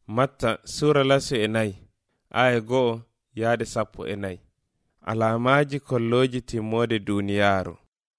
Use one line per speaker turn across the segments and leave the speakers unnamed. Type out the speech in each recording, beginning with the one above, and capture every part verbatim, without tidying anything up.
Matta sura lasu e nayi aya go'o yaade sappo e nayi. Alamaji kolloji timmode duniyaaru.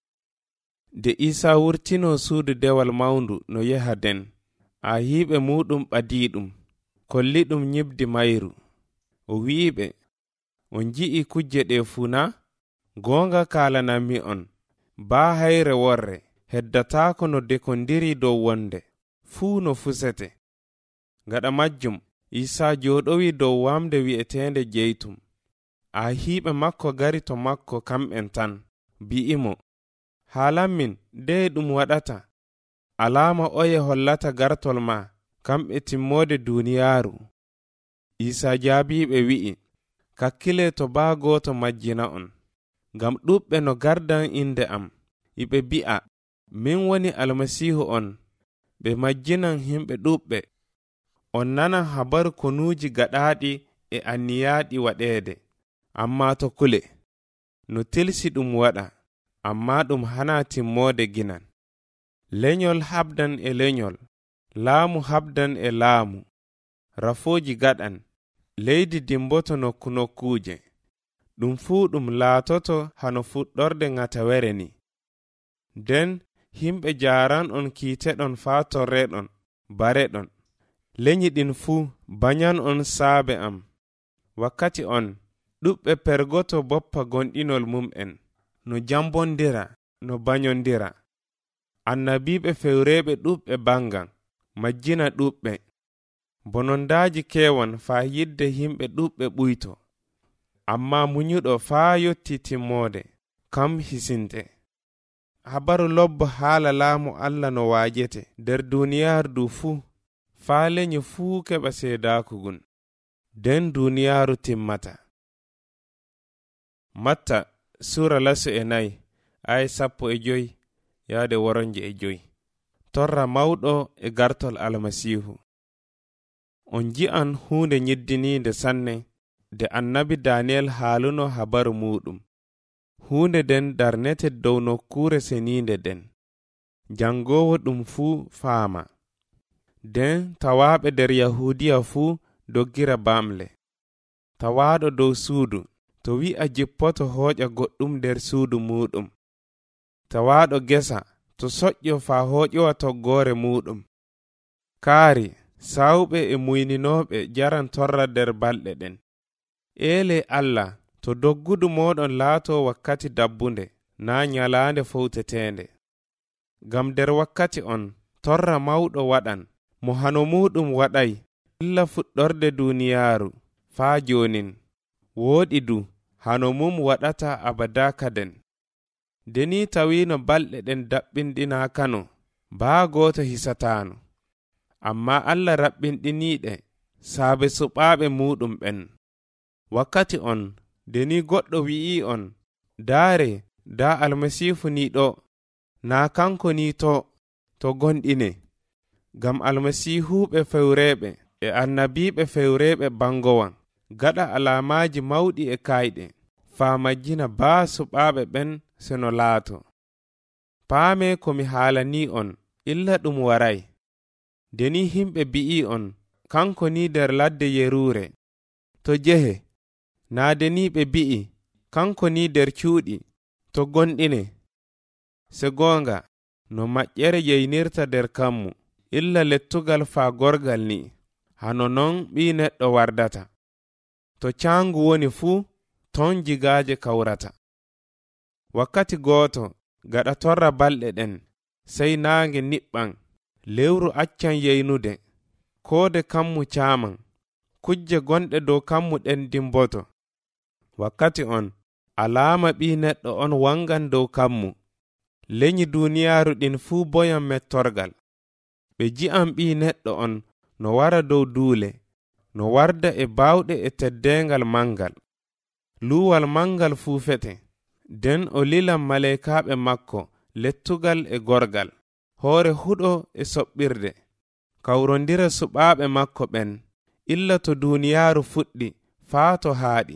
De Isa wurtino suudu dewal mawndu no yeha den, a hiiɓe muɗum ɓadiiɗum, kolli ɗum nyibdi mayru. O wi'iɓe, on ji'i kujje ɗe fuu na? Goonga kaalanami on, baa hayre worre, heddataako no dekondiri dow wonde, fuu no fusete. Gaɗa majjum, Isa jooɗowi dow wamde wi'etende jeytum. A hiiɓe makko gari to makko kamɓen tan, bi'imo, haalanmin dey ɗum waɗata. Alama oye hollata gartol ma, kamɓe timmode duniyaaru. Isa jaabiɓe wi'i, kakkile to baa gooto majjina on, ngam ɗuɓɓe no gardan inde am, iɓe bi'a, min woni almasihu on, ɓe majjinan himɓe ɗuɓɓe. On nana habaru konuuji gaɗaaɗi e anniyaaɗi waɗeede, amma to kule, no tilsi ɗum waɗa, amma ɗum hana timmode ginan. Lenyol habdan e lenyol, laamu habdan e laamu, rafooji gaɗan, leydi dimboto nokku nokkuje. Ɗum fuu ɗum laatoto hano fuɗɗorde ŋatawere ni. Den himɓe jaaran on kiiteɗon faa torreɗon, bareɗon. Lenyi ɗin fuu banyan on saabe am. Wakkati on, ɗuɓɓe pergoto boppa gonɗinol mum'en, no jambondira, no banyondira. Annabiɓe fewreɓe ɗuɓɓe bangan, majjina ɗuɓɓe. Bonondaaji kewan faa yidde himɓe ɗuɓɓe ɓuyto. Amma munyuɗo faa yotti timmode, kam hisinte. Habaru lobbo haala laamu Allah no waajete nder duniyaaru du fuu, faa lenyi fuu keɓa seedaakugun. Den duniyaaru timmata. Matta sura lasu e nayi aya sappo e joyi yaade woronje e joyi. Torra mawɗo e gartol almasihu. On ji'an huunde nyiddiniinde sanne de annabi Daniyel haaluno habaru muɗum. Huunde den darnete dow nokkure seniinde den. Jangowo ɗum fuu faama. Den tawaaɓe nder Yahudiya fuu doggira bamle. Tawaaɗo dow suudu to wi'a jippoto hooƴa goɗɗum nder suudu muɗum. Tawaaɗo gesa to soƴƴo faa hooƴowa toggoore muɗum. Kaari sawɓe e muyninoɓe jaran torra nder balɗe ɗen. Eele Allah to doggudu moɗon laato wakkati dabbunde na nyalaande fowtetende. Gam nder wakkati on torra mawɗo waɗan mo hano muɗum waɗay illa fuɗɗorde duniyaaru faa jonin. Wooɗi du hano mum waɗata abada kaden. Deni tawino balɗe ɗen daɓɓinɗinakano, baa gooto hisatano. Amma Allah raɓɓinɗiniɗe saabe suɓaaɓe muɗum ɓen. Wakkati on deni goɗɗo wi'i on, daare da almasifu ni ɗo, na kanko ni to, to gonɗine. Gam almasihuɓe fewreɓe e annabiɓe fewreɓe bangowan gaɗa alamaji mawɗi e kayɗe, faa majjina baa suɓaaɓe ɓen seno laato. Paame komi haalani on, illa ɗum waray. Deni himɓe bi'i on, kanko ni nder ladde yerure, to jehe. Na deni ɓe bi'i, kanko ni nder cuuɗi, to gonɗine. Se goonga, no maƴƴere yeynirta nder kammu, illa lettugal faa gorgal ni, hano non ɓi neɗɗo wardata. To caangu woni fuu, ton jigaaje kawrata. Wakkati gooto, gaɗa torra balɗe ɗen, sey naange niɓɓan, lewru accan yeynude, koode kammu caaman, kujje gonɗe dow kammu ɗen dimboto. Wakkati on, alaama ɓi neɗɗo on wangan dow kammu. Lenyi duniyaaru ɗin fuu boyan mettorgal. Ɓe ji'an ɓi neɗɗo on no wara dow duule, no warda e bawɗe e teddengal mangal. Luwal mangal fuu fete. Den o lilan maleykaaɓe makko lettugal e gorgal, hoore huɗo e soɓɓirde, kawrondira suɓaaɓe makko ɓen, illa to duniyaaru fuɗɗi faa to haaɗi.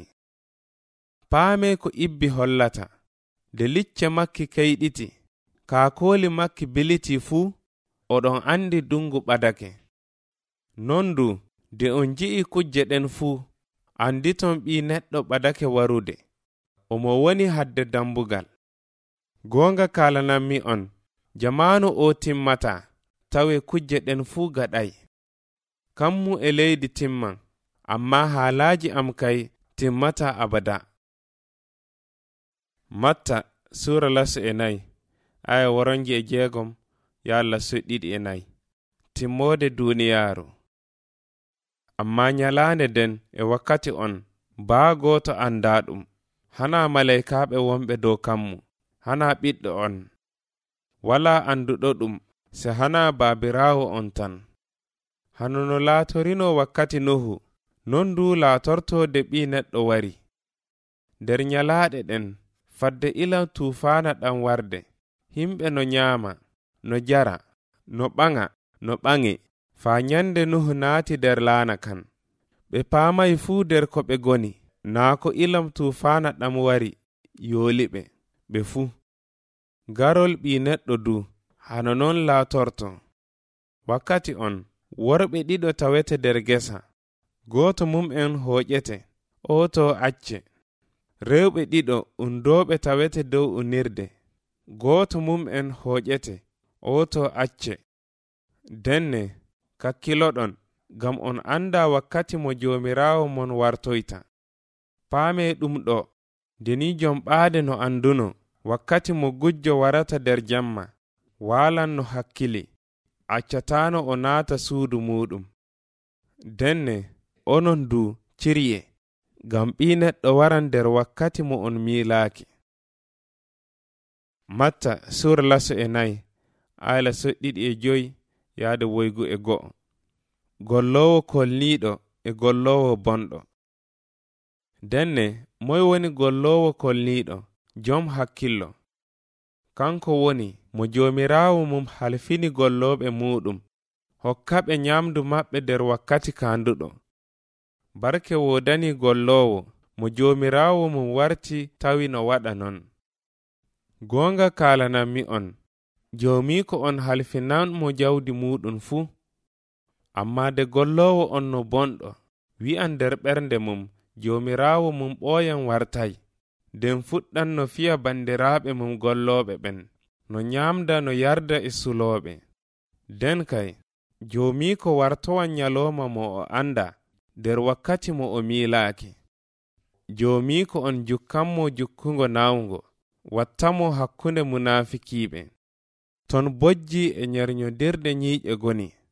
Paame ko ibbi hollata, de licce makki keyɗiti, kaakooli makki biliti fuu, oɗon andi dungu ɓadake. Non du De on ji'i kujje ɗen fuu, anditon ɓi neɗɗo ɓadake warude, omo woni hadde dambugal. Goonga kalanammi on, jamanu o timmata, tawe kujje ɗen fuu gaɗay. Kammu e leydi timman, amma haalaji am kay timmata abada. Matta sura lasu e nayi, aya woronji e jeegom, ya lasu ɗiɗi e nayi. Timmode duniyaaru. Amma nyalaande den e wakkati on, baa gooto anda ɗum, hana malaikaaɓe wonɓe dow kammu, hana ɓiɗɗo on, wala anduɗo ɗum, se hana baabiraawo on tan. Hano no laatorino wakkati Nuhu, non du laatorto de ɓi neɗɗo wari. Der nyalaaɗe ɗen, fadde ilam tuufaana ɗan warde, himɓe no nyaama, no jara, no ɓaŋa, no ɓaŋe, faa nyande Nuhu naati der laana kan. Ɓe paamay fuu der ko ɓe goni, naa ko ilam tuufaana ɗam wari, yooliɓe, ɓe fuu. Garol ɓi neɗɗo du, hano non laatorto. Wakkati on, worɓe ɗiɗo tawete der gesa, gooto mum en hooƴete, oto acce. Rewɓe ɗiɗo undooɓe tawete dow unirde, gooto mum en hooƴete, oto acce. Denne, kakkiloɗon, gam on anda wakkati mo joomiraawo mon wartoyta. Paame ɗum ɗo, deni jom ɓaade no anduno, wakkati mo gujjo warata der jamma, waalan no hakkili, accatano o naata suudu muɗum. Denne, onon du cirye, gam ɓi neɗɗo waran der wakkati mo on miilaaki. Matta sura lasu e nayi, ayla so ɗiɗi e joyi, yaade woygu e go'o. Gollowo kolniiɗo e gollowo bonɗo. Denne, moy woni gollowo kolniiɗo, jom hakkillo. Kanko woni mo joomiraawo mum halfini gollooɓe muɗum, hokkaɓe nyamdu maɓɓe der wakkati kanduɗo. Barke wodani gollowo, mo joomiraawo mum warti tawi no waɗa non. Goonga kalanammi on, joomiko on halfinan mo jawdi muɗum fuu. Amma de gollowo on no bonɗo, wi'an der ɓernde mum, joomiraawo mum ɓooyan wartay. Den fuɗɗan no fiya bandiraaɓe mum gollooɓe ɓen, no nyamda no yarda e sulooɓe. Den kay, joomiko wartowan nyalooma mo o anda, der wakkati mo o miilaaki. Joomiko on jukkanmo jukkungo nawngo, wattamo hakkunde munaafikiiɓe. Ton bojji e nyarnyodirde nyiiƴe goni.